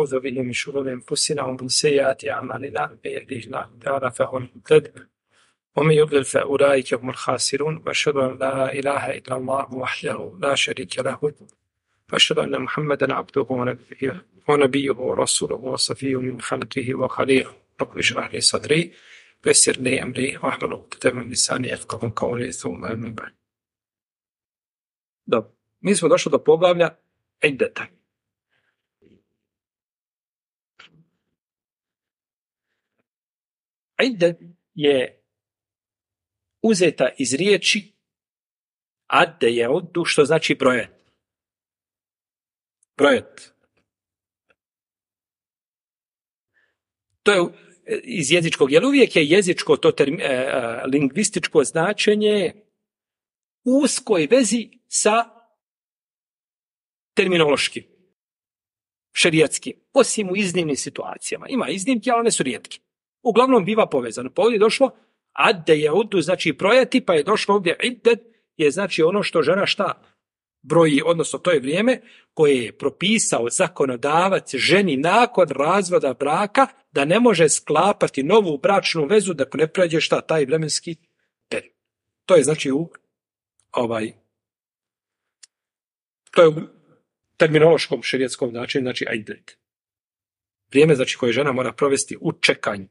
ونعوذ به من شرور أنفسنا ومن سيئات أعمالنا من يهده الله تعالى فهو المهتد ومن يضلل فأولئك هم الخاسرون وأشهد أن لا إله إلا الله وحده لا شريك له وأشهد أن محمدا عبده ونبيه ورسوله وصفيه من خلقه وخليله رب اشرح لي صدري ويسر لي أمري واحلل عقدة من لساني يفقهوا قولي ثم أما بعد. Dobro, mi smo došli do poglavlja iddeta. Iddet je uzeta iz riječi adde je uddu, što znači brojat. Brojat. To je iz jezičkog, jer uvijek je jezičko, to lingvističko značenje u uskoj vezi sa terminološkim, šerijatskim, osim u iznimnim situacijama. Ima iznimke, ali one su rijetke. Uglavnom biva povezano. Pa ovdje je došlo adde je uddu, znači brojati, pa je došlo ovdje iddet, je znači ono što žena šta broji, odnosno to je vrijeme koje je propisao zakonodavac ženi nakon razvoda braka da ne može sklapati novu bračnu vezu dok ne prođe šta taj vremenski period. To je znači to je u terminološkom šerijetskom načinu, znači iddet. Vrijeme znači koje žena mora provesti u čekanju.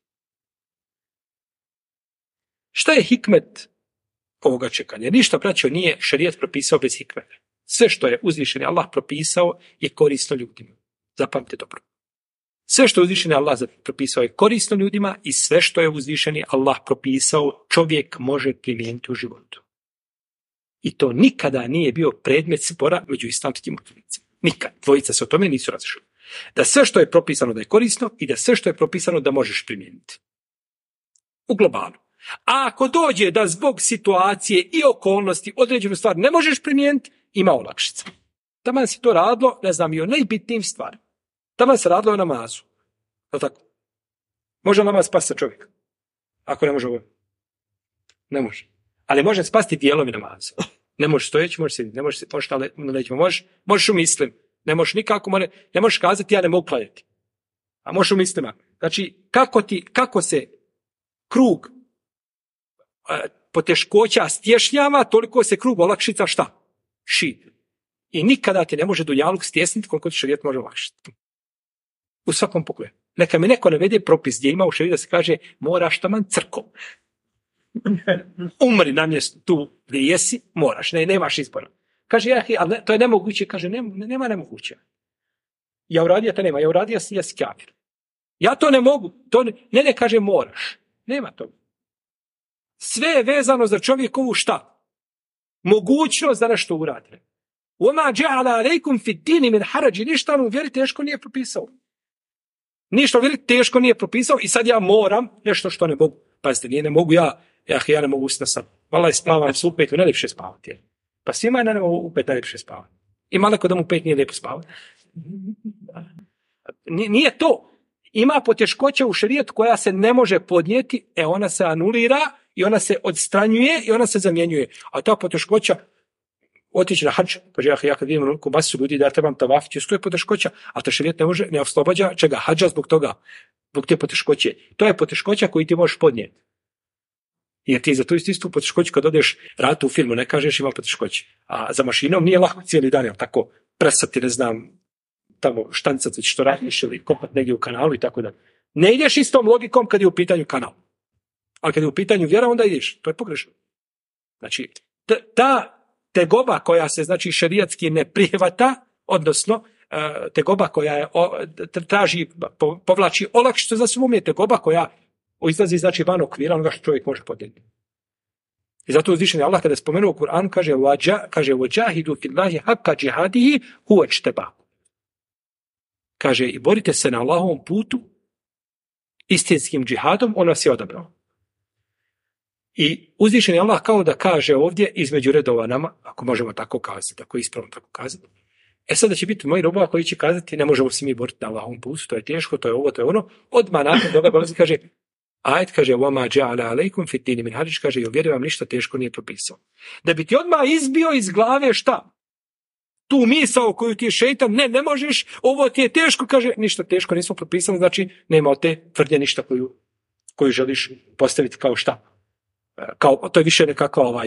Šta je hikmet ovoga čekanja? Ništa, braćo, nije šerijat propisao bez hikmeta. Sve što je uzvišeni Allah propisao je korisno ljudima. Zapamtite dobro. Sve što je uzvišeni Allah propisao je korisno ljudima i sve što je uzvišeni Allah propisao čovjek može primijeniti u životu. I to nikada nije bio predmet spora među islamskim učenicima. Nikad. Dvojica se o tome nisu razišli. Da sve što je propisano da je korisno i da sve što je propisano da možeš primijeniti. U globalu. A ako dođe da zbog situacije i okolnosti određenu stvar ne možeš primijeniti, ima olakšica. Taman se to radilo, ne znam, i o najbitnijim stvarima. Taman se radilo o namazu. Je tako? Može namaz spasti čovjek? Ako ne može ovo? Ne može. Ali može spasti dijelovi namaza. Ne možeš stojeći, možeš sjediti, ne možeš na leđima, možeš u mislim. Ne možeš nikako, ne možeš kazati ja ne mogu klanjati. A možeš u mislima. Znači, kako se krug poteškoća stješnjava, toliko se krug olakšica šta? Širi. I nikada ti ne može dunjaluk stjesniti koliko ti šerijet može olakšiti. U svakom pogledu. Neka mi neko navede propis gdje ima u šerijetu da se kaže moraš taman crkom. Umri na mjestu tu gdje jesi, moraš, nemaš izbora. Kaže, ali to je nemoguće. Kaže, nema nemoguće. Ja uradio to nema, ja uradio jesi kafir. Ja to ne mogu, ne kaže moraš. Nema toga. Sve je vezano za čovjekovu šta? Mogućnost da nešto uradi. وَمَا جَعَلَ عَلَيْكُمْ فِي الدِّينِ مِنْ حَرَجٍ. Ništa u vjeri teško nije propisao. Ništa u vjeri teško nije propisao i sad ja moram nešto što ne mogu. Pazite, ne mogu ja ne mogu usna sad. Valaj spavam se u 5, najljepše spavati. Pa svima je u 5 najljepše spavati. Ima neko da mu 5 nije lijepo spavati. Nije to. Ima poteškoća u šerijetu koja se ne može podnijeti, ona se anulira i ona se odstranjuje i ona se zamjenjuje. A ta poteškoća, otići na hadž, kaže ja kad vidim ruku masu ljudi da trebam tavafiti, to je poteškoća, a to šerijet ne oslobađa čega hadža zbog toga, zbog te poteškoće. To je poteškoća koju ti možeš podnijeti. Jer ti za tu istu poteškoću kad odeš raditi u firmu, ne kažeš ima poteškoće. A za mašinom nije lako cijeli dan, jel tako, presati, ne znam, tamo štancati što radiš ili kopat negdje u kanalu i tako da. Ne ideš istom logikom kad je u pitanju kanal. Ali kad je u pitanju vjera, onda ideš. To je pogrešno. Znači, ta tegoba koja se, znači, šerijatski ne prihvata, odnosno, tegoba koja traži, povlači olakšicu za svom je tegoba koja izlazi, znači, van okvira onoga što čovjek može podnijeti. I zato uzvišeni Allah kada je spomenuo u Kur'anu kaže وَجَاهِدُوا فِي اللَّهِ حَقَّ جِهَادِهِ هُوَ اجْتَبَاكُمْ. Kaže i borite se na Allahovom putu istinskim džihadom, on vas je odabrao. I uzvišeni Allah kao da kaže ovdje između redova nama, ako možemo tako kazati, ako ispravno tako kazati. Sada će biti moji robova koji će kazati ne možemo se mi boriti na Allahovom putu, to je teško, to je ovo, to je ono. Odmah nakon toga dolazi kaže ajet kaže وَمَا جَعَلَ عَلَيْكُمْ فِي الدِّينِ مِنْ حَرَجٍ, kaže i o vjeri vam ništa teško nije propisao. Da bi ti odmah izbio iz glave šta? tu misao koju ti je šeitan, ne možeš, ovo ti je teško, kaže, ništa teško nismo propisali, znači nema od te tvrdnje ništa koju želiš postaviti kao šta. Kao, to je više nekakva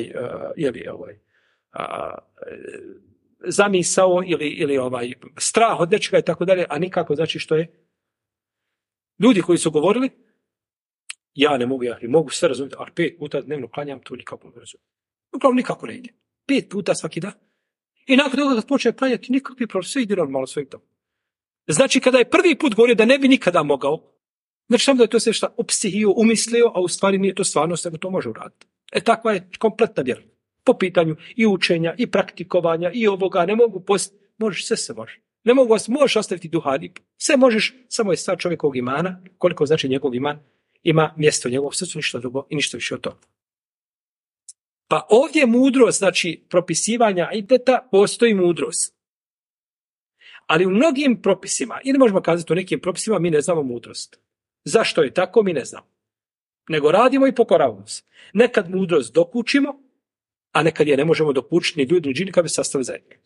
zamisao ili strah od nečega i tako dalje, a nikako znači što je. Ljudi koji su govorili, ja ne mogu sve razumjeti, ali 5 puta dnevno klanjam, to nikako ne razumijem. Uglavnom nikako ne ide. 5 puta svaki dan. I nakon toga kad počne klanjati, nikakvi problem, sve ide normalno svojim tom. Znači, kada je prvi put govorio da ne bi nikada mogao, znači samo da je to sve šta opsihio, umislio, a u stvari nije to stvarnost, nego to može uraditi. Takva je kompletna vjera. Po pitanju i učenja, i praktikovanja, i ovoga, ne mogu možeš, sve se može. Ne mogu možeš ostaviti duhan, sve možeš, samo je stvar čovjekovog imana, koliko znači njegov iman ima mjesto u njegovom srcu, ništa drugo i ništa više od toga. Pa ovdje mudrost, znači propisivanja ideta, postoji mudrost. Ali u mnogim propisima, ili možemo kazati u nekim propisima, mi ne znamo mudrost. Zašto je tako, mi ne znamo. Nego radimo i pokoravamo se. Nekad mudrost dokučimo, a nekad je ne možemo dokučiti ni ljudi, ni džini, kad bi sastavili zajedno.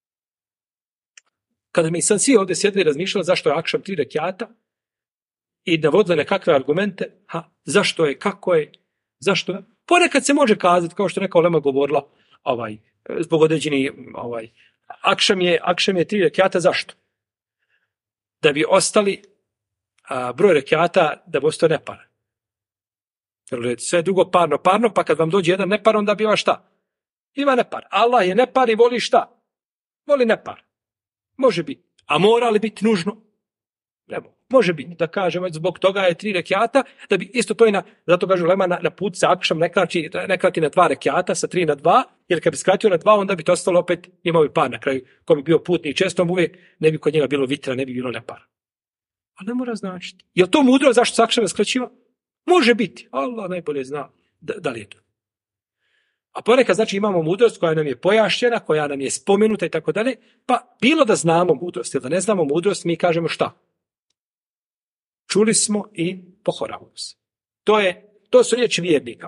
Kada mi sad svi ovdje sjedli i razmišljali zašto je akšam 3 rekiata i navodili nekakve argumente, zašto je, kako je, zašto je. Ponekad se može kazati, kao što je neka ulema govorila, zbog određeni akšam je 3 rekiata, zašto? Da bi ostali broj rekiata, da bi ostao nepar. Sve drugo parno, pa kad vam dođe jedan nepar, onda biva šta? Ima nepar. Allah je nepar i voli šta? Voli nepar. Može biti. A mora li biti nužno? Ne može biti. Da kažemo, zbog toga je 3 rekiata, da bi isto to zato kažu ulema na put sa akšam ne krati na 2 rekiata, sa 3 na 2, jer kad bi skratio na 2, onda bi to ostalo opet, imao bi par na kraju. Ko bi bio putnik često uvijek, ne bi kod njega bilo vitra, ne bi bilo nepar. A ne mora značiti. Je li to mudro zašto se akšam skraćiva? Može biti. Allah najbolje zna da li je to. A ponekad znači imamo mudrost koja nam je pojašnjena, koja nam je spomenuta i tako dalje, pa bilo da znamo mudrost ili da ne znamo mudrost, mi kažemo šta? Čuli smo i pokoravamo se. To su riječi vjernika.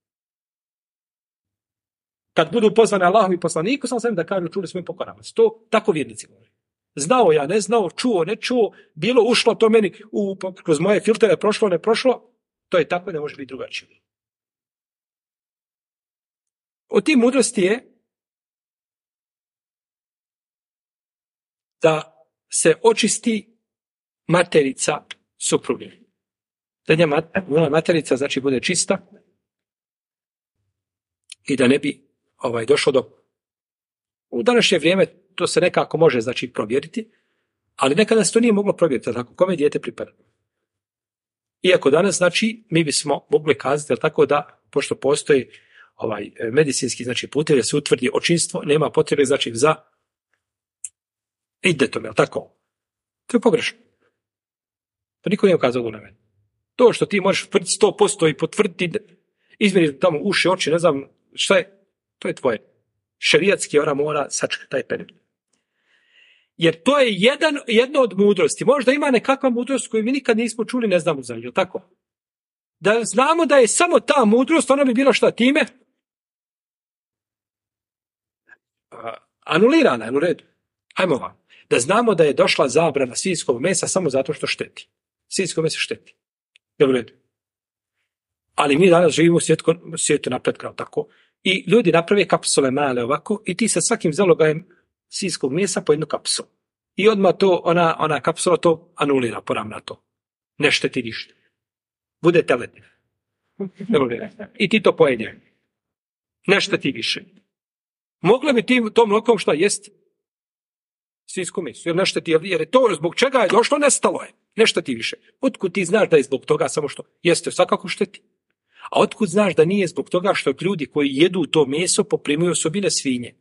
Kad budu pozvani Allahu i poslaniku, sam da kažu čuli smo i pokoravamo se. To tako vjernici govore. Znao ja, ne znao, čuo, ne čuo, bilo ušlo to meni kroz moje filtere, prošlo, ne prošlo, to je tako, ne može biti drugačije. Od tih mudrosti je da se očisti materica supruge. Da njena materica znači bude čista i da ne bi došlo do... U današnje vrijeme to se nekako može znači provjeriti, ali nekada se to nije moglo provjeriti, tako kome dijete pripada. Iako danas znači mi bismo mogli kazati tako da pošto postoji medicinski znači putevi da se utvrdi očinstvo, nema potrebe znači za idetom, je tako? To je pogrešno. Pa niko nije ukazao na mene. To što ti možeš potvrditi 100% i potvrditi, izmjeriti tamo uši, oči, ne znam šta je, to je tvoje. Šerijatski ona mora sačekati taj period. Jer to je jedno od mudrosti. Možda ima nekakva mudrost koju mi nikad nismo čuli, ne znamo za nju, je tako? Da znamo da je samo ta mudrost, ona bi bila šta time? Anulirana je u redu. Ajmo vam. Da znamo da je došla zabrana svinjskog mesa samo zato što šteti. Svinjsko meso šteti. Je u redu. Ali mi danas živimo u svijetu napretka, tako. I ljudi naprave kapsule male ovako i ti sa svakim zalogajem svinjskog mesa po jednu kapsulu. I odmah to, ona kapsula to anulira, poravna to. Ne šteti ništa. Bude teletiv. I ti to pojedeš. Ne šteti više. Mogla bi ti tom mlokom šta jest? Svinjsko meso. Jer ne šteti, jer je to zbog čega je došlo, nestalo je. Ne šteti više. Otkud ti znaš da je zbog toga samo što jeste svakako šteti? A otkud znaš da nije zbog toga što ljudi koji jedu to meso poprimaju osobine svinje?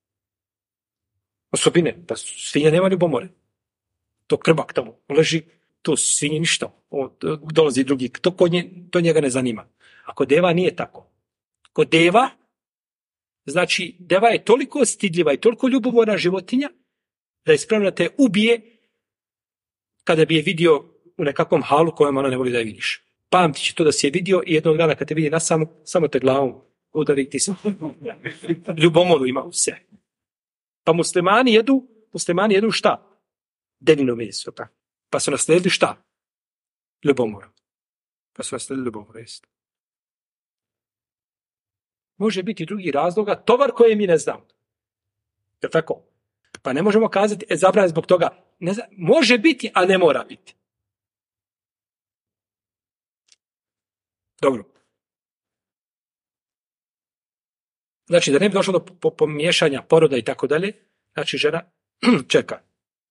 Osobine. Pa svinja nema ljubomore. To krbak tamo leži, to svinje ništa. Dolazi drugi. To njega ne zanima. A kod deva nije tako. Kod deva, znači deva je toliko stidljiva i toliko ljubomorna životinja da je spremna te ubije kada bi je vidio u nekakvom halu kojem ona ne voli da je vidiš. Pamti će to da si je vidio i jednog dana kad te vidi na samo te glavom udari ti se. Ljubomoru ima u se. Pa muslimani jedu šta? Devino meso. Pa su naslijedili šta? Ljubomora. Može biti drugi razloga, tovar koje mi ne znamo. Je tako? Pa ne možemo kazati, zabranjeno zbog toga. Ne znam, može biti, a ne mora biti. Dobro. Znači, da ne bi došlo do pomiješanja poroda i tako dalje, znači žena čeka.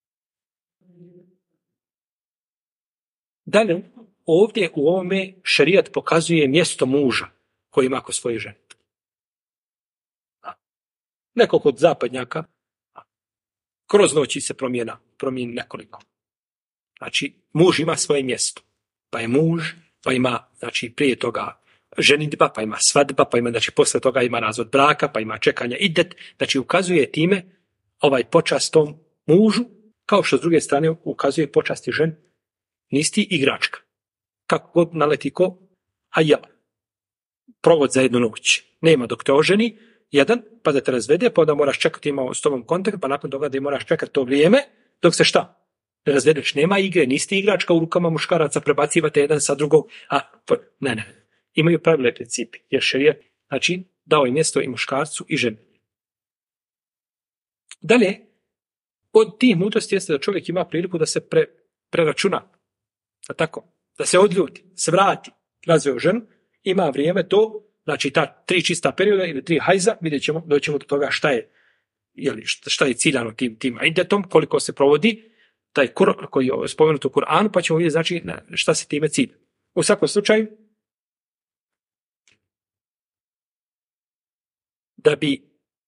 Dalje, ovdje u ovome šerijat pokazuje mjesto muža koji ima kod svoje žene. Neko kod zapadnjaka, kroz noći se promijeni nekoliko. Znači, muž ima svoje mjesto. Pa je muž, pa ima, znači, prije toga ženidba, pa ima svadba, pa ima, znači, posle toga ima razvod braka, pa ima čekanja idet. Znači, ukazuje time počast tom mužu, kao što s druge strane ukazuje počasti ženi. Nisi ti igračka. Kako god naleti ko, a ja. Provod za jednu noć. Nema dok te oženi, jedan, pa da te razvede, pa onda moraš čekati, imao s tobom kontakt, pa nakon toga da moraš čekati to vrijeme, dok se šta? Ne razvedeš, nema igre, nisi ti igračka u rukama muškaraca, prebacivate jedan sa drugog, ne. Imaju pravile principi, jer šerijat, znači, dao je mjesto i muškarcu i ženi. Dalje, od tih mudrosti jeste da čovjek ima priliku da se preračuna, da se odljuti, se vrati, razveo ženu, ima vrijeme to, znači ta 3 čista perioda ili 3 hajza, vidjet ćemo, doćemo do toga šta je ciljano tim idetom, koliko se provodi taj koji je spomenut u Kur'anu, pa ćemo vidjeti znači šta se time cilja. U svakom slučaju, da bi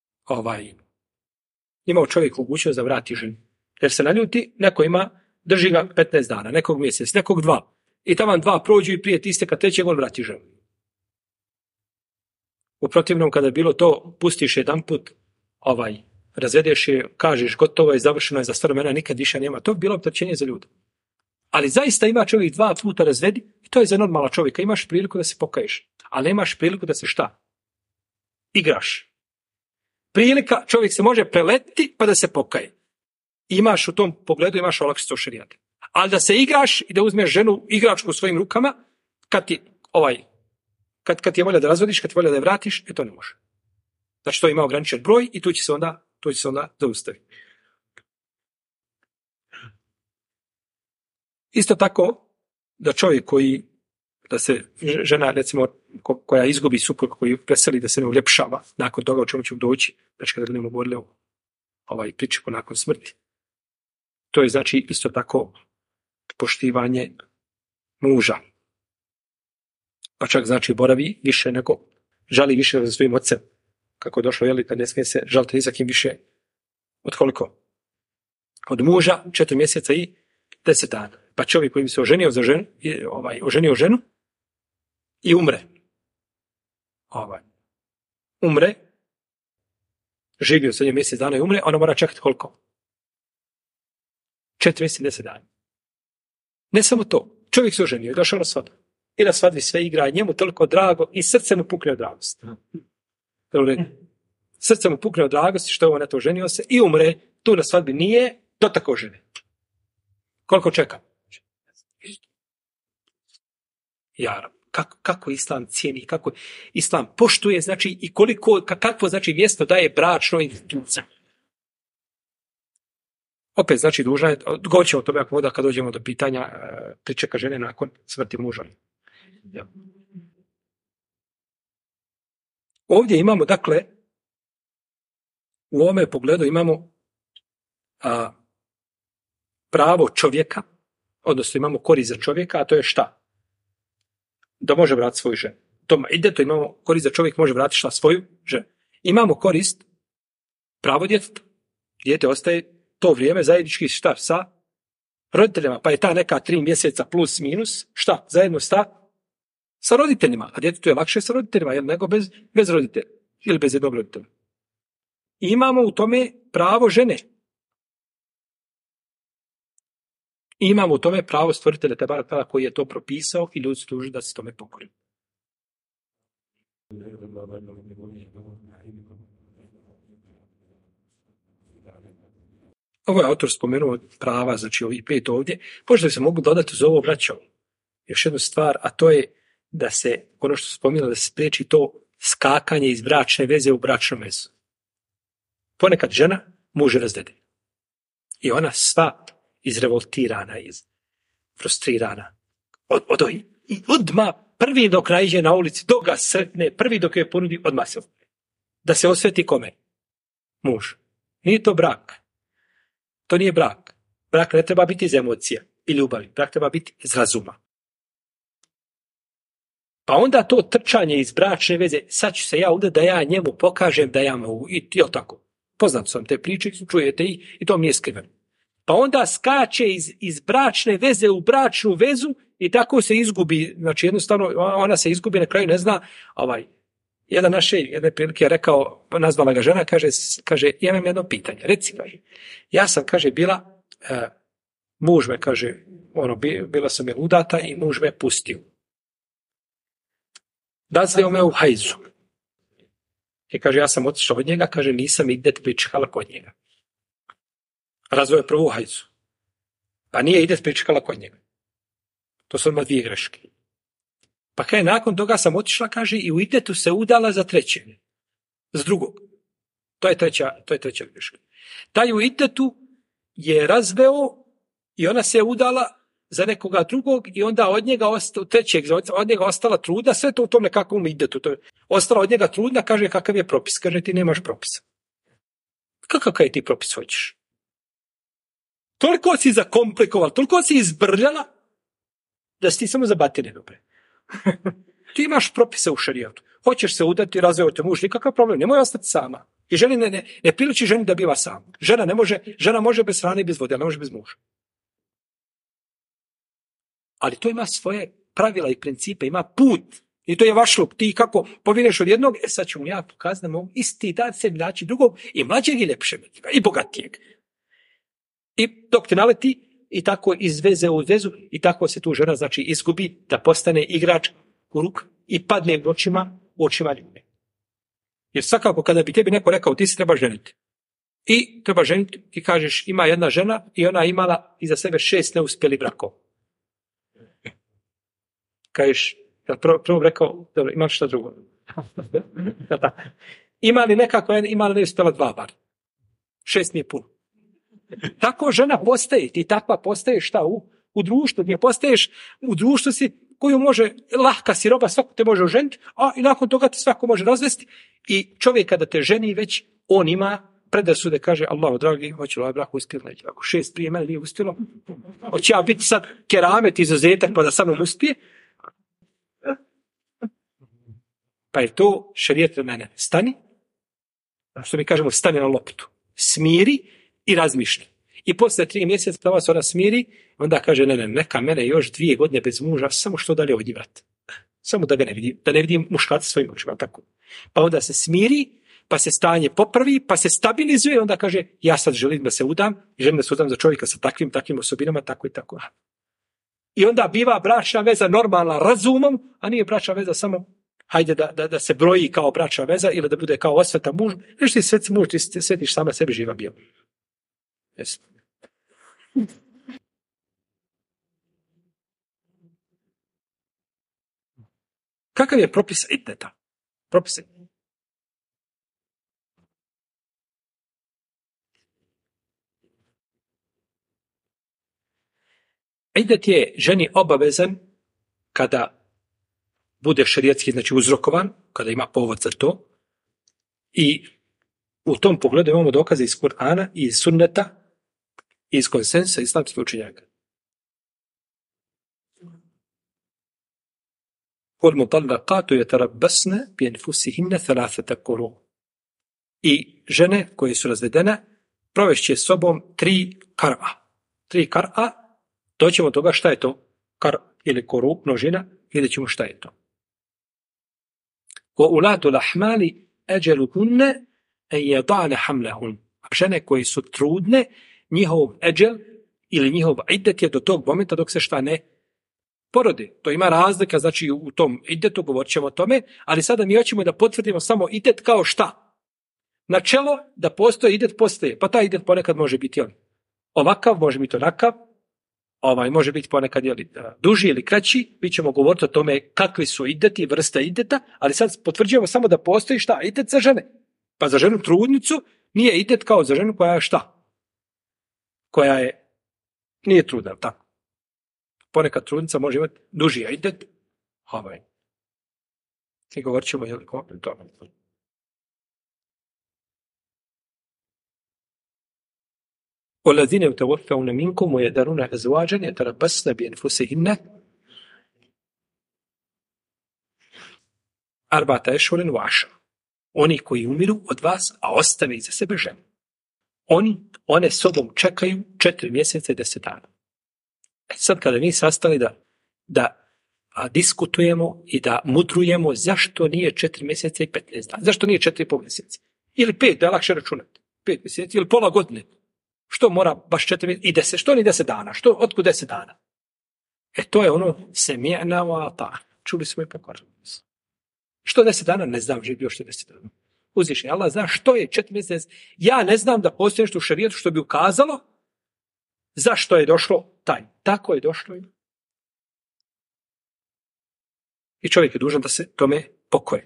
imao čovjek mogućnost da vrati ženu. Jer se naljuti, neko drži ga 15 dana, nekog mjesec, nekog 2. I tamo 2 prođu i prije isteka 3. on vrati ženu. U protivnom, kada je bilo to, pustiš jedan put, razvedeš je, kažeš gotovo je, završeno je za stvar vremena, nikad više nema. To bi bilo opterećenje za ljude. Ali zaista ima čovjek 2 puta razvedi i to je za normalna čovjeka. Imaš priliku da se pokaješ, ali nemaš priliku da se šta? Igraš. Prilika, čovjek se može preletiti pa da se pokaje. Imaš u tom pogledu, imaš olakšicu šerijata. Ali da se igraš i da uzmeš ženu igračku u svojim rukama, kad ti je volja da razvodiš, kad ti volja da je vratiš, to ne može. Znači to ima ograničen broj i tu će se onda zaustaviti. Isto tako, da čovjek da se žena, recimo, koja izgubi supruga, koji preseli da se ne uljepšava, nakon toga o čemu ćemo doći, znači kada budemo govorili o priči nakon smrti. To je znači isto tako poštivanje muža. Pa čak znači boravi više žali više za svojim ocem. Kako je došlo, da ne smije se žaliti ni za kim više. Od koliko? Od muža 4 mjeseca i 10 dana. Pa čovjek koji bi se oženio za ženu, oženio ženu i umre. Umre, živio sa njim mjesec dana i umre, ona mora čekati koliko? 4 mjeseca i 10 dana. Ne samo to, čovjek se oženio i došao na svadbu. I na svadbi sve igra, njemu toliko drago i srce mu pukne od dragosti. Srce mu pukne od dragosti što je on oženio se i umre, tu na svadbi nije dotakao žene. Koliko čeka? Kako Islam cijeni, kako Islam poštuje, znači i kakvo znači mjesto daje bračnoj instituciji. Opet znači dužna je, govorit ćemo o tome ako voda kad dođemo do pitanja pričeka žene nakon smrti muža. Ja. Ovdje imamo, dakle, u ovome pogledu imamo pravo čovjeka, odnosno imamo korist za čovjeka, a to je šta? Da može vratiti svoju ženu. To imamo korist za čovjek može vratiti šta? Svoju ženu. Imamo korist pravo djeteta. Dijete ostaje to vrijeme zajednički šta? Sa roditeljima. Pa je ta neka 3 mjeseca plus minus šta? Zajedno sa roditeljima. A djetetu je lakše sa roditeljima nego bez roditelja. Ili bez jednog roditelja. Imamo u tome pravo žene. Imamo u tome pravo stvoritelja Tebara Tala koji je to propisao i ljudi su dužni da se tome pokore. Ovo je autor spomenuo prava, znači ovih 5 ovdje. Možda bi se mogu dodati uz ovo, braćo, još jednu stvar, a to je da se, ono što spominjalo, da se spriječi to skakanje iz bračne veze u bračnu vezu. Ponekad žena muže razvede. I ona sva izrevoltirana, frustrirana. I odmah prvi dok naiđe na ulici, dok ga sretne, prvi dok je ponudi, odmah se da se osveti kome? Muž. Nije to brak. To nije brak. Brak ne treba biti iz emocija i ljubavi. Brak treba biti iz razuma. Pa onda to trčanje iz bračne veze, sad ću se ja udati da ja njemu pokažem da ja mogu. I tako. Poznat sam te priče, čujete i to mi je skriveno. Pa onda skače iz bračne veze u bračnu vezu i tako se izgubi. Znači jednostavno ona se izgubi, na kraju ne zna. Jedan jedne prilike je rekao, nazvala ga žena, kaže, ja imam jedno pitanje. Reci, kaže, ja sam, kaže, bila, muž me, kaže, bila sam je udata i muž me pustio. Dazlio me u hajzu. I kaže, ja sam otišla od njega, kaže, nisam idet pričekala kod njega. Razvoj je prvu hajzu. Pa nije idet pričekala kod njega. To su odmah 2 greške. Pa kaj nakon toga sam otišla, kaže, i u idetu se udala za trećeg. Za drugog. To je treća greška. Taj u idetu je razveo i ona se udala za nekoga drugog i onda od njega od njega ostala trudna, sve to u tom nekakvom idetu. Ostala od njega trudna, kaže, kakav je propis. Kaže, ti nemaš propisa. Kakav ti propis hoćeš? Toliko si zakomplikovala, toliko si izbrljala da si ti samo za batine dobre. Ti imaš propise u šerijatu. Hoćeš se udati, razveo te muž, nikakav problem, nemoj ostati sama. I ženi ne priliči ženi da biva sama. Žena može bez hrane i bez vode, ali ne može bez muža. Ali to ima svoje pravila i principe, ima put. I to je vaš lup. Ti kako povineš od jednog, sad ću mu ja pokazati da mogu isti dan sebi naći drugog i mlađeg i ljepšeg i bogatijeg. I dok te naleti, i tako iz veze u vezu, i tako se tu žena, znači, izgubi da postane igrač u ruk i padne u očima ljude. Jer svakako kada bi tebi neko rekao, ti se treba ženiti. I treba ženiti i kažeš, ima jedna žena i ona imala iza sebe 6 neuspjeli brakova. Kažeš, prvo rekao, dobro, imaš šta drugo? Imali neuspjela 2 bar. 6 mi je puno. Tako žena postaje, ti takva postaješ šta u društvu, gdje postaješ u društvu si koju može, lahka si roba, svako te može oženiti, a i nakon toga te svako može razvesti i čovjek kada te ženi već, on ima predrasude, kaže, Allahu dragi, hoće li ovaj brak uspjeti, neće, ako 6 prije mene nije uspjelo, hoće ja biti sad keramet, izuzetak, pa da sa mnom uspije. Pa je to šerijet od mene. Stani, što mi kažemo, stani na loptu, smiri i razmišlja. I poslije 3 mjeseca da vas ona smiri, onda kaže, neka mene još 2 godine bez muža, samo što dalje ovdje vrat. Samo da ga ne vidim muškarca svojim očima, tako. Pa onda se smiri, pa se stanje popravi, pa se stabilizuje, onda kaže, ja sad želim da se udam, želim da se udam za čovjeka sa takvim osobinama, tako i tako. I onda biva bračna veza normalna razumom, a nije bračna veza samo, hajde da se broji kao bračna veza ili da bude kao osveta muž, nešto ti sveti muž, ti svetiš sama sebi živa bio. Yes. Kakav je propis ideta? Propis idet je ženi obavezan kada bude šerijatski, znači uzrokovan, kada ima povod za to. I u tom pogledu imamo dokaze iz Kur'ana i iz sunneta i iz konsensa islamskih učenjaka. وَالْمُطَلَّقَاتُ يَتَرَبَّصْنَ بِأَنْفُسِهِنَّ ثَلَاثَةَ قُرُوءٍ. I žene koje su razvedene provešće sobom 3 kar'a. 3 kar'a, doćemo od toga šta je to? Kar ili koru, množina, vidjet ćemo šta je to. وَأُولَادُ الْأَحْمَالِ أَجَلُهُنَّ أَنْ يَضَعْنَ حَمْلَهُنَّ. A žene koje su trudne, njihov eđel ili njihov idet je do tog momenta dok se šta ne porodi. To ima razlika, znači u tom idetu govorit ćemo o tome, ali sada mi hoćemo da potvrdimo samo idet kao šta? Načelo da postoji idet postoje, pa taj idet ponekad može biti on ovakav, može biti onakav, može biti ponekad duži ili kraći, mi ćemo govoriti o tome kakvi su ideti, vrsta ideta, ali sad potvrđujemo samo da postoji šta? Idet za žene. Pa za ženu trudnicu nije idet kao za ženu koja je šta? Koja nije trudna, tako. Ponekad trudnica može imati duži idet, i govorit ćemo o tome. وَالَّذِينَ يُتَوَفَّوْنَ مِنْكُمْ وَيَذَرُونَ أَزْوَاجًا يَتَرَبَّصْنَ بِأَنْفُسِهِنَّ أَرْبَعَةَ أَشْهُرٍ وَعَشْرًا. Oni koji umiru od vas, a ostave iza sebe ženu. One sobom čekaju 4 mjeseca i 10 dana. Sad kada mi sastali da diskutujemo i da mudrujemo zašto nije 4 mjeseca i 15 dana, zašto nije 4,5 mjeseca, ili 5, da je lakše računati, 5 mjeseci ili pola godine. Što mora baš 4 mjeseca i 10, što ni 10 dana, otkud 10 dana? To je ono semi'na wa ata'na. Čuli smo i pokorili. Što 10 dana? Ne znam, živio što 10 dana. Uzvišeni Allah zna što je 4 mjeseca. Ja ne znam da postoji nešto u šerijetu što bi ukazalo zašto je došlo taj. Tako je došlo. I čovjek je dužan da se tome pokoje.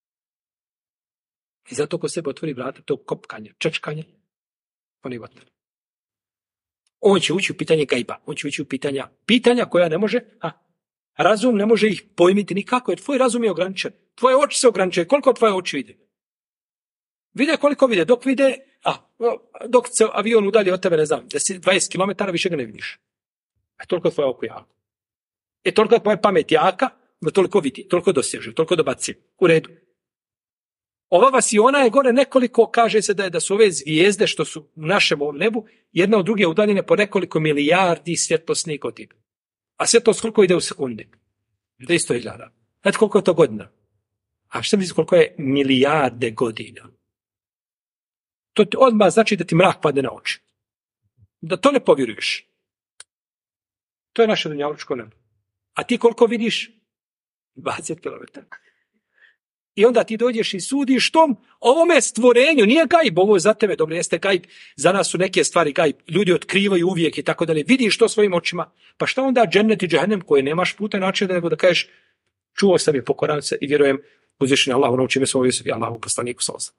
I zato ko sebe otvori vrata tog kopkanja, čečkanja, on je gotovo. On će ući u pitanje gajba. On će ući u pitanja koja ne može, razum ne može ih pojmiti nikako, jer tvoj razum je ograničen. Tvoje oči se ograničaju. Koliko tvoje oči vide? Vide koliko vide. Dok se avion udalji od tebe, ne znam, 20 km, više ga ne vidiš. Toliko tvoje oko jako. Toliko tvoja pamet jaka, da toliko vidi, toliko dosježe, toliko dobaci. U redu. Ova vasiona je gore nekoliko, kaže se da su ove zvijezde što su u našem ovom nebu, jedna od druge udaljene po nekoliko milijardi svjetlosnih godina. A svjetlost koliko ide u sekundi? 200.000. Znate koliko je to godina? A što misli koliko je milijarde godina? To odmah znači da ti mrak padne na oči. Da to ne povjeruješ. To je naše dunjalučko nebo. A ti koliko vidiš? 20 km. I onda ti dođeš i sudiš tom ovome stvorenju. Nije gajb, ovo za tebe, dobro, jeste gajb. Za nas su neke stvari gajb. Ljudi otkrivaju uvijek i tako dalje. Vidiš to svojim očima. Pa šta onda džennet i džehennem koje nemaš puta načina nego da kažeš čuo sam je, pokoran se i vjerujem uzvišeni Allahu na čime smo ovdje Allahu poslaniku sallallahu.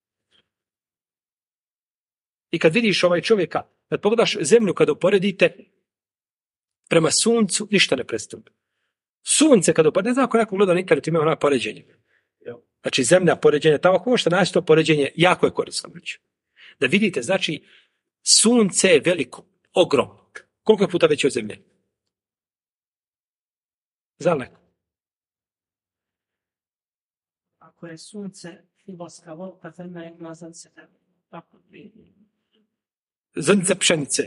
I kad vidiš čovjeka, kad pogledaš zemlju, kad uporedite prema suncu, ništa ne predstavlja. Sunce kad uporedite, ne znam ako neko gleda na internetu ima ono poređenje. Znači zemlja poređenja, tamo ako možete naći to poređenje, jako je korisno. Da vidite, znači sunce je veliko, ogromno. Koliko je puta veće od zemlje? Zaleko. Ako je sunce filoska volta, zemlja je na zrnce. Zrnce pšenice.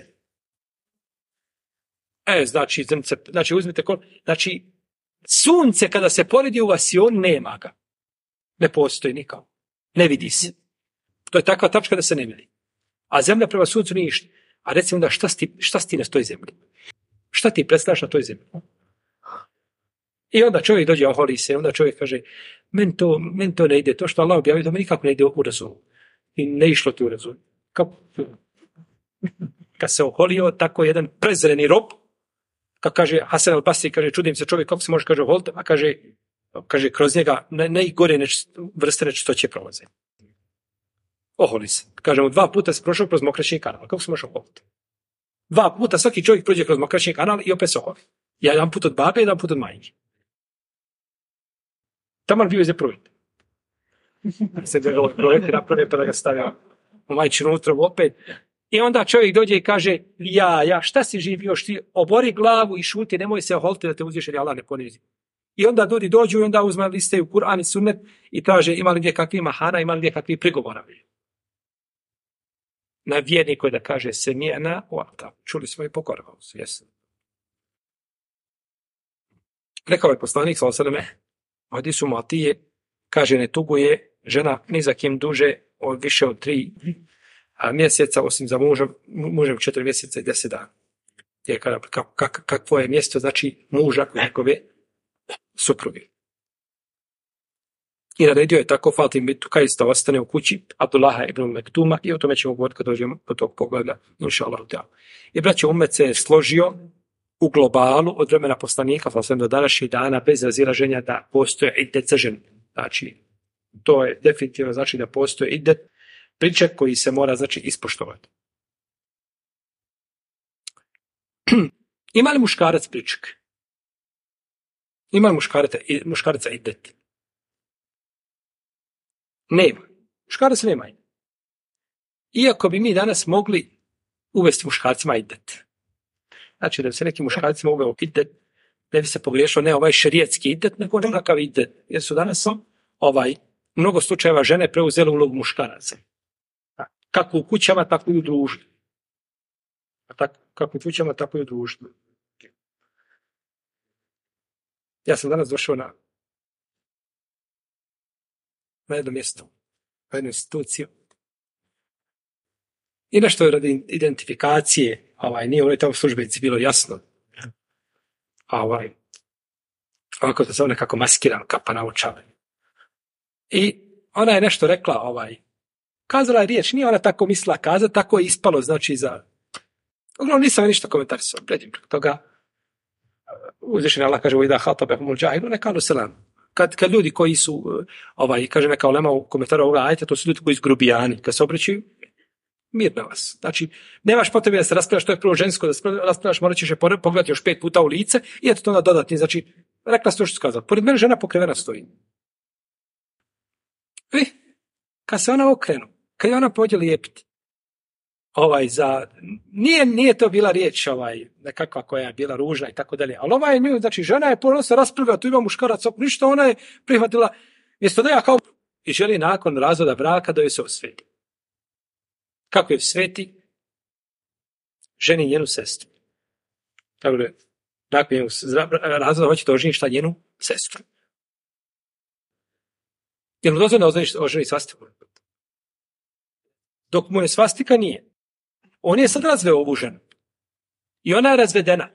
Znači zrnce, znači uzmite znači sunce kada se poredi u vasionu nema ga. Ne postoji nikako. Ne vidi se. To je takva tačka da se ne vidi. A zemlja prema suncu nije ništa. A recimo da šta si ti na toj zemlji? Šta ti predstavljaš na toj zemlji? I onda čovjek dođe, oholi se, onda čovjek kaže, men to ne ide, to što Allah objavio, to mi nikako ne ide u razumu. I ne išlo ti u razumu. Kad se oholio, tako jedan prezreni rob, kako kaže Hasan al-Basri, kaže, čudim se čovjek, kako se može, kaže, oholiti, a kaže, kroz njega najgore vrste nečistoće prolaze. Oholi se. Kažemo, 2 puta se prošao kroz mokraćni kanal. Kako se može oholiti? 2 puta svaki čovjek prođe kroz mokraćni kanal i opet se oholi. Jedan put od babe, jedan put od majke. Taman bio je projekt. Se da projekt napravio pa da ga stavio u majčinu utrobu opet. I onda čovjek dođe i kaže, ja, šta si živio, ti obori glavu i šuti, nemoj se oholiti da te uzviš jer Allah ne ponizi. I onda ljudi dođu i onda uzme liste u Kur'an i Sunnet i traže ima li gdje kakvi mahana, ima li gdje kakvi prigovora. Na vjerniku je da kaže semijena uata. Čuli smo i pokoravao se. Jesu. Rekao je poslanik sallallahu alejhi ve sellem, hadisu Muatije, kaže ne tuguje žena ni za kim duže od više od 3 mjeseca, osim za mužem 4 mjeseca i 10 dana. Kakvo je mjesto, znači muža kod njegove supruge. I naredio je tako Fatim bintu Kajs da ostane u kući Abdullaha ibn Mektuma i o tome ćemo govoriti kad dođemo do tog pogleda, inša Allah. I braće, umet se je složio u globalu od vremena poslanika do današnjih dana bez razilaženja da postoje idet za ženu. Znači, to je definitivno znači da postoje idet, priček koji se mora znači ispoštovati. Ima li muškarac priček? Ima li muškaraca idet? Nema. Muškarac nema. Iako bi mi danas mogli uvesti muškarcima idet. Znači da bi se nekim muškarcima uveo idet, ne bi se pogriješilo, ne ovaj šerijetski idet, nego nekakav idet. Jer su danas u mnogo slučajeva žene preuzele ulogu muškaraca. Kako u kućama, tako i u društvu. Kako u kućama, tako i u društvu. Ja sam danas došao na jedno mjesto, na jednu instituciju. I nešto je radi identifikacije, nije ovdje tamo službenici bilo jasno. Ovako da se on nekako maskiran, kapa na očave. I ona je nešto rekla, kazala je riječ, nije ona tako mislila kazati, tako je ispalo, znači za... Uglavnom nisam ništa komentarisao, pređim preko toga. Uzvišeni Allah kaže, ida hatabehumul džahilu, nekalu selam. Kad ljudi koji su, kaže neka ulema u komentaru ovoga ajeta, to su ljudi koji su grubijani, kad se obraćaju, mirno vas. Znači, nemaš potrebe da se raspravljaš, to je prvo žensko, da se raspravljaš, morat ćeš je pogledati još 5 puta u lice i eto to onda dodatni. Znači, rekla se to što su kazali. Pored mene žena pokrivena stoji. Kad se ona okrenu, kad je ona pođe lijepiti, nije to bila riječ nekakva koja je bila ružna i tako dalje, ali nju, znači žena je ponovno se raspravila, tu ima muškarac, ništa, ona je prihvatila, mjesto da ja kao i želi nakon razvoda braka da joj se osveti. Kako je sveti? Ženi njenu sestru. Tako da, nakon njenu razvoda hoće da oženi šta njenu sestru. Jer mu dozvoljeno oženi svastiku? Dok mu je svastika nije. On je sad razveo ovu ženu. I ona je razvedena.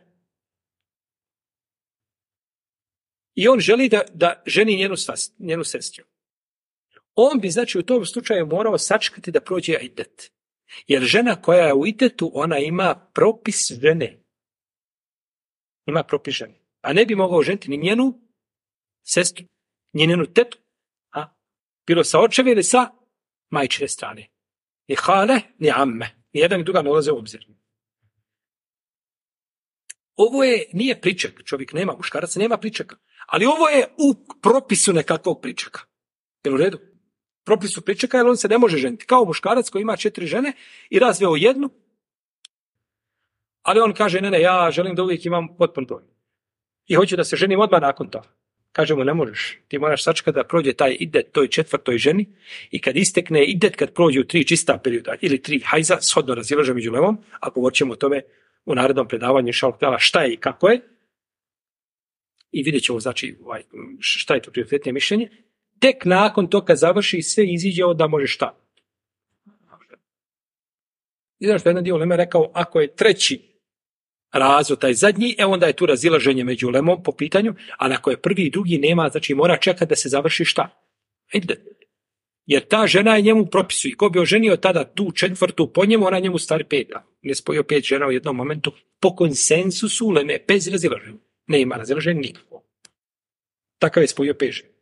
I on želi da ženi njenu sestru. On bi, znači, u tom slučaju morao sačekati da prođe idet. Jer žena koja je u idetu, ona ima propis žene. Ima propis žene. A ne bi mogao ženiti ni njenu sestru, ni njenu tetu. Bilo sa očeve ili sa majčine strane. Ni hale, ni amme. Nijedan ni druga ne ulaze u obzir. Ovo nije priček. Čovjek nema, muškarac nema pričeka. Ali ovo je u propisu nekakvog pričeka. Jel u redu? Propisu pričeka, jer on se ne može ženiti. Kao muškarac koji ima 4 žene i razveo jednu, ali on kaže, ne, ja želim da uvijek imam potpun dom. I hoće da se ženim odmah nakon toga. Kaže mu, ne možeš. Ti moraš sačekati da prođe taj idet toj 4. ženi i kad istekne idet, kad prođu 3 čista perioda ili 3 hajza, shodno razilaže među lemom, a govorit ćemo o tome u narednom predavanju šta je i kako je. I vidjet ćemo, znači, šta je to prioritetnije mišljenje. Tek nakon toga kad završi sve iziđe da može šta. I znaš što jedan dio uleme rekao, ako je 3. razvod, taj zadnji, onda je tu razilaženje među ulemom po pitanju, ali ako je 1. i 2. nema, znači mora čekati da se završi šta? Jer ta žena je njemu propisu i ko bi oženio tada tu 4. po njemu, ona njemu stari 5. Ne spojio 5 žena u jednom momentu po konsensusu uleme, bez razilaženja. Ne ima razilaženja nikako. Takav je spojio 5 žena.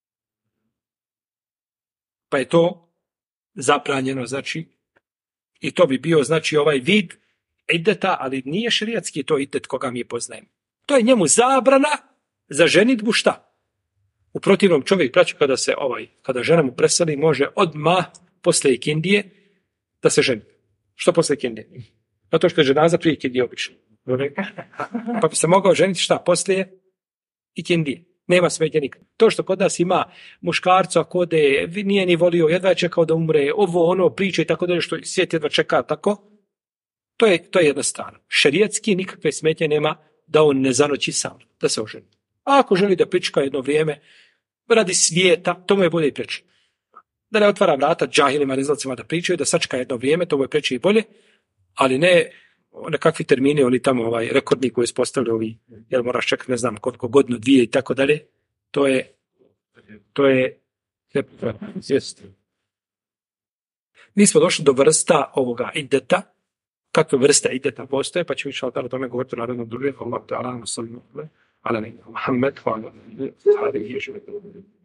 Pa je to zabranjeno, znači, i to bi bio, znači, ovaj vid ideta, ali nije šerijatski to idet koga mi poznajemo. To je njemu zabrana za ženidbu šta? U protivnom čovjek, braću, kada žena mu preseli, može odmah posle ikindije da se ženi. Što posle ikindije? Zato što je ženaza prije ikindije obično. Pa bi se mogao ženiti šta? Poslije ikindije. Nema smetnje nikad. To što kod nas ima muškarca kode, nije ni volio, jedva je čekao da umre, priče i tako dalje, što svijet jedva čeka tako, to je jedna strana. Šerijatski nikakve smetnje nema da on ne zanoći sam, da se oženi. A ako želi da pričeka jedno vrijeme, radi svijeta, to mu je bolje i preče. Da ne otvara vrata džahilima, neznalcima da pričaju, da sačeka jedno vrijeme, to mu je preče i bolje, ali ne nekakvi termini, oni tamo rekordni koji ispostavljaju jel moraš čekati ne znam koliko godinu, 2 i tako dalje, to je Jeste. Mi smo došli do vrsta ovoga ideta, kakve vrste ideta postoje, pa ćemo inšallah o tome govoriti u narodnom druženju. Allah ta'ala, sallallahu alaihi wa sallam, ala nabina Muhammed, wa ala alihi wa sahbihi.